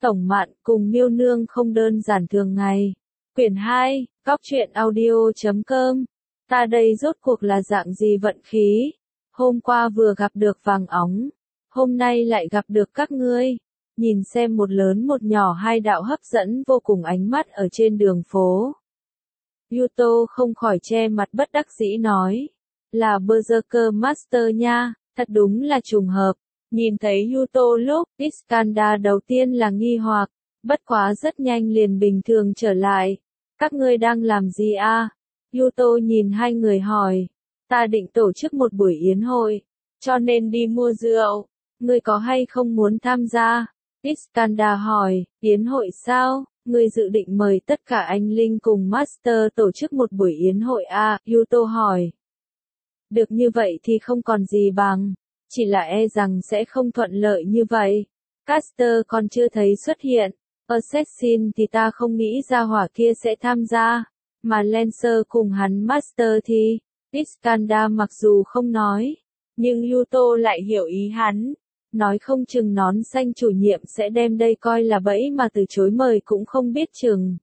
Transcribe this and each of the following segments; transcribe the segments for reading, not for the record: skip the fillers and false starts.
Tổng Mạn cùng Miêu Nương không đơn giản thường ngày. Quyển 2, Góc truyện audio.com. Ta đây rốt cuộc là dạng gì vận khí? Hôm qua vừa gặp được vàng óng, hôm nay lại gặp được các ngươi. Nhìn xem một lớn một nhỏ hai đạo hấp dẫn vô cùng ánh mắt ở trên đường phố. Yuto không khỏi che mặt bất đắc dĩ nói. Là Berserker Master nha, thật đúng là trùng hợp. Nhìn thấy Yuto lúc, Iskandar đầu tiên là nghi hoặc, bất quá rất nhanh liền bình thường trở lại. Các ngươi đang làm gì a? Yuto nhìn hai người hỏi. Ta định tổ chức một buổi yến hội, cho nên đi mua rượu. Ngươi có hay không muốn tham gia? Iskandar hỏi, yến hội sao? Ngươi dự định mời tất cả anh Linh cùng Master tổ chức một buổi yến hội a? Yuto hỏi. Được như vậy thì không còn gì bằng. Chỉ là e rằng sẽ không thuận lợi như vậy. Caster còn chưa thấy xuất hiện. Assassin thì ta không nghĩ ra hỏa kia sẽ tham gia. Mà Lancer cùng hắn Master thì, Iskandar mặc dù không nói, nhưng Yuto lại hiểu ý hắn. Nói không chừng nón xanh chủ nhiệm sẽ đem đây coi là bẫy mà từ chối mời cũng không biết chừng.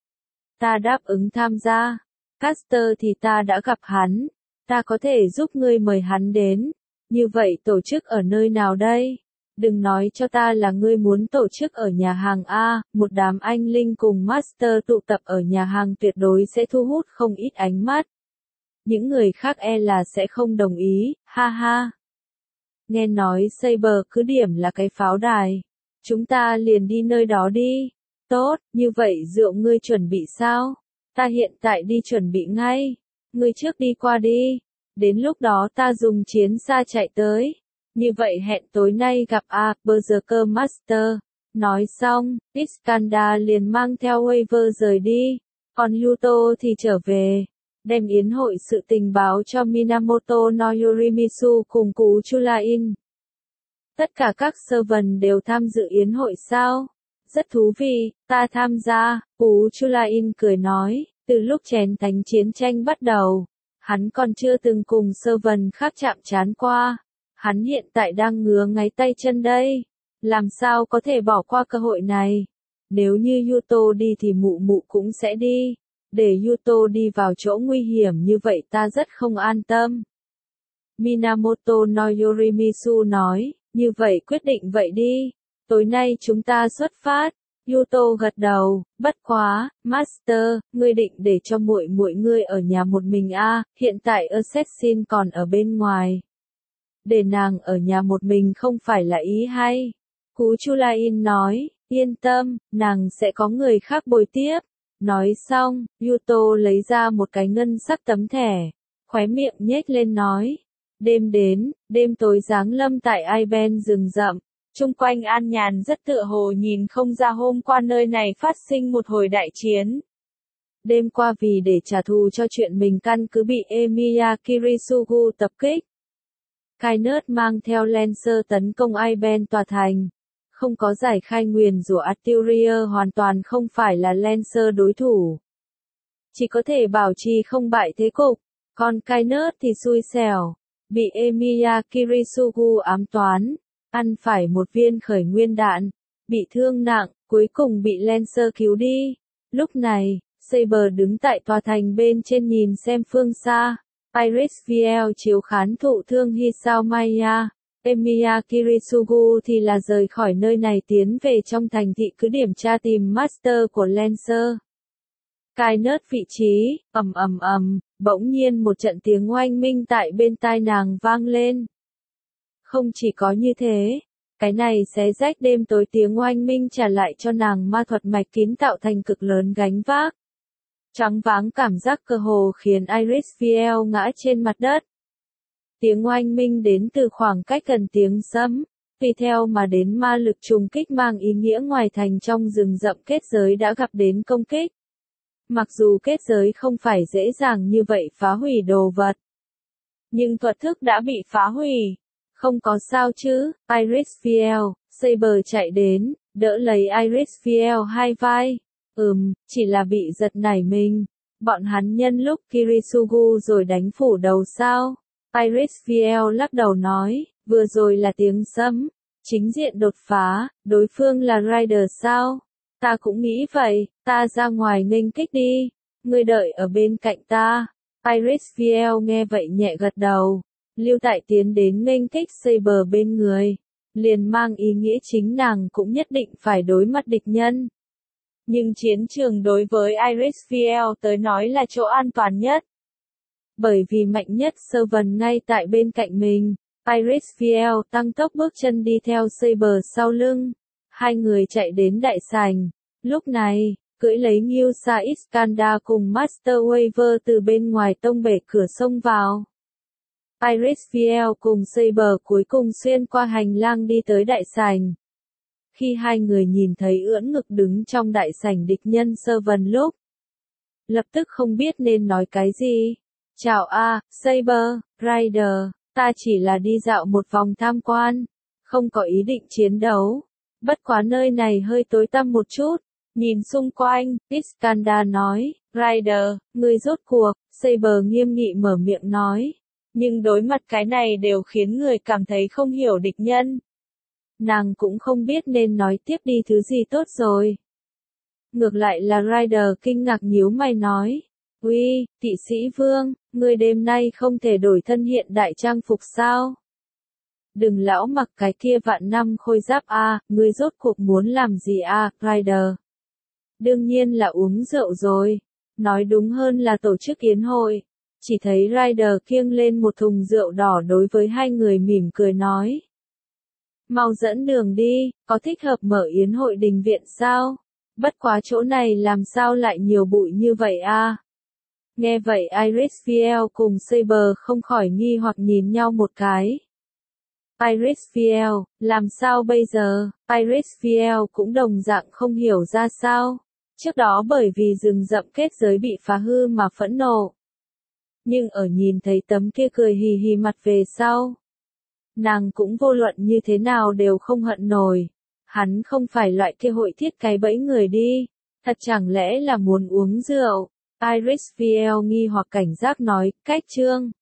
Ta đáp ứng tham gia. Caster thì ta đã gặp hắn. Ta có thể giúp ngươi mời hắn đến. Như vậy tổ chức ở nơi nào đây? Đừng nói cho ta là ngươi muốn tổ chức ở nhà hàng A, một đám anh Linh cùng Master tụ tập ở nhà hàng tuyệt đối sẽ thu hút không ít ánh mắt. Những người khác e là sẽ không đồng ý, ha ha. Nghe nói Saber cứ điểm là cái pháo đài. Chúng ta liền đi nơi đó đi. Tốt, như vậy rượu ngươi chuẩn bị sao? Ta hiện tại đi chuẩn bị ngay. Ngươi trước đi qua đi. Đến lúc đó ta dùng chiến xa chạy tới. Như vậy hẹn tối nay gặp Berserker Master. Nói xong, Iskandar liền mang theo Waver rời đi. Còn Yuto thì trở về. Đem yến hội sự tình báo cho Minamoto no Yorimitsu cùng Cú Chulain. Tất cả các servant đều tham dự yến hội sao? Rất thú vị, ta tham gia. Cú Chulain cười nói, từ lúc chén thánh chiến tranh bắt đầu. Hắn còn chưa từng cùng servant khác chạm trán qua. Hắn hiện tại đang ngứa ngáy tay chân đây. Làm sao có thể bỏ qua cơ hội này? Nếu như Yuto đi thì mụ mụ cũng sẽ đi. Để Yuto đi vào chỗ nguy hiểm như vậy ta rất không an tâm. Minamoto no Yorimitsu nói, như vậy quyết định vậy đi. Tối nay chúng ta xuất phát. Yuto gật đầu, bất quá, Master, ngươi định để cho muội muội ngươi ở nhà một mình hiện tại Assassin còn ở bên ngoài. Để nàng ở nhà một mình không phải là ý hay. Cú Chulain nói, yên tâm, nàng sẽ có người khác bồi tiếp. Nói xong, Yuto lấy ra một cái ngân sắc tấm thẻ, khóe miệng nhếch lên nói. Đêm đến, đêm tối giáng lâm tại Aiben rừng rậm. Chung quanh an nhàn rất tựa hồ nhìn không ra hôm qua nơi này phát sinh một hồi đại chiến. Đêm qua vì để trả thù cho chuyện mình căn cứ bị Emiya Kirisugu tập kích. Kainet mang theo Lancer tấn công Aiben tòa thành. Không có giải khai nguyền rủa Artillery hoàn toàn không phải là Lancer đối thủ. Chỉ có thể bảo trì không bại thế cục. Còn Kainet thì xui xẻo. Bị Emiya Kirisugu ám toán. Ăn phải một viên khởi nguyên đạn, bị thương nặng, cuối cùng bị Lancer cứu đi. Lúc này, Saber đứng tại tòa thành bên trên nhìn xem phương xa. Iris Viel chiếu khán thụ thương Hisao Maya. Emiya Kirisugu thì là rời khỏi nơi này tiến về trong thành thị cứ điểm tra tìm Master của Lancer. Kainet vị trí, bỗng nhiên một trận tiếng oanh minh tại bên tai nàng vang lên. Không chỉ có như thế, cái này xé rách đêm tối tiếng oanh minh trả lại cho nàng ma thuật mạch kín tạo thành cực lớn gánh vác. Choáng váng cảm giác cơ hồ khiến Iris Viel ngã trên mặt đất. Tiếng oanh minh đến từ khoảng cách gần tiếng sấm, tùy theo mà đến ma lực trùng kích mang ý nghĩa ngoài thành trong rừng rậm kết giới đã gặp đến công kích. Mặc dù kết giới không phải dễ dàng như vậy phá hủy đồ vật, nhưng thuật thức đã bị phá hủy. Không có sao chứ, Iris Viel, Saber chạy đến, đỡ lấy Iris Viel hai vai. Chỉ là bị giật nảy mình. Bọn hắn nhân lúc Kirisugu rồi đánh phủ đầu sao? Iris Viel lắc đầu nói, vừa rồi là tiếng sấm. Chính diện đột phá, đối phương là Ryder sao? Ta cũng nghĩ vậy, ta ra ngoài nghênh kích đi. Ngươi đợi ở bên cạnh ta. Iris Viel nghe vậy nhẹ gật đầu. Lưu Tại tiến đến nghênh kích Saber bên người. Liền mang ý nghĩa chính nàng cũng nhất định phải đối mặt địch nhân. Nhưng chiến trường đối với Iris Viel tới nói là chỗ an toàn nhất. Bởi vì mạnh nhất Servant ngay tại bên cạnh mình. Iris Viel tăng tốc bước chân đi theo Saber sau lưng. Hai người chạy đến đại sảnh. Lúc này, cưỡi lấy Musa Iskandar cùng Master Waver từ bên ngoài tông bể cửa sông vào. Iris Viel cùng Saber cuối cùng xuyên qua hành lang đi tới đại sảnh. Khi hai người nhìn thấy ưỡn ngực đứng trong đại sảnh địch nhân Servant lúc, lập tức không biết nên nói cái gì. Chào Saber, Ryder, ta chỉ là đi dạo một vòng tham quan, không có ý định chiến đấu. Bất quá nơi này hơi tối tăm một chút. Nhìn xung quanh, Iskandar nói, Ryder, ngươi rốt cuộc, Saber nghiêm nghị mở miệng nói. Nhưng đối mặt cái này đều khiến người cảm thấy không hiểu địch nhân. Nàng cũng không biết nên nói tiếp đi thứ gì tốt rồi. Ngược lại là Ryder kinh ngạc nhíu mày nói. Uy, Kỵ sĩ Vương, ngươi đêm nay không thể đổi thân hiện đại trang phục sao? Đừng lão mặc cái kia vạn năm khôi giáp ngươi rốt cuộc muốn làm gì Ryder? Đương nhiên là uống rượu rồi. Nói đúng hơn là tổ chức yến hội. Chỉ thấy Ryder kiêng lên một thùng rượu đỏ đối với hai người mỉm cười nói. Mau dẫn đường đi, có thích hợp mở yến hội đình viện sao? Bất quá chỗ này làm sao lại nhiều bụi như vậy Nghe vậy Iris Viel cùng Saber không khỏi nghi hoặc nhìn nhau một cái. Iris Viel, làm sao bây giờ? Iris Viel cũng đồng dạng không hiểu ra sao. Trước đó bởi vì rừng rậm kết giới bị phá hư mà phẫn nộ. Nhưng ở nhìn thấy tấm kia cười hì hì mặt về sau. Nàng cũng vô luận như thế nào đều không hận nổi. Hắn không phải loại kia hội thiết cái bẫy người đi. Thật chẳng lẽ là muốn uống rượu? Iris Viel nghi hoặc cảnh giác nói, cách chương.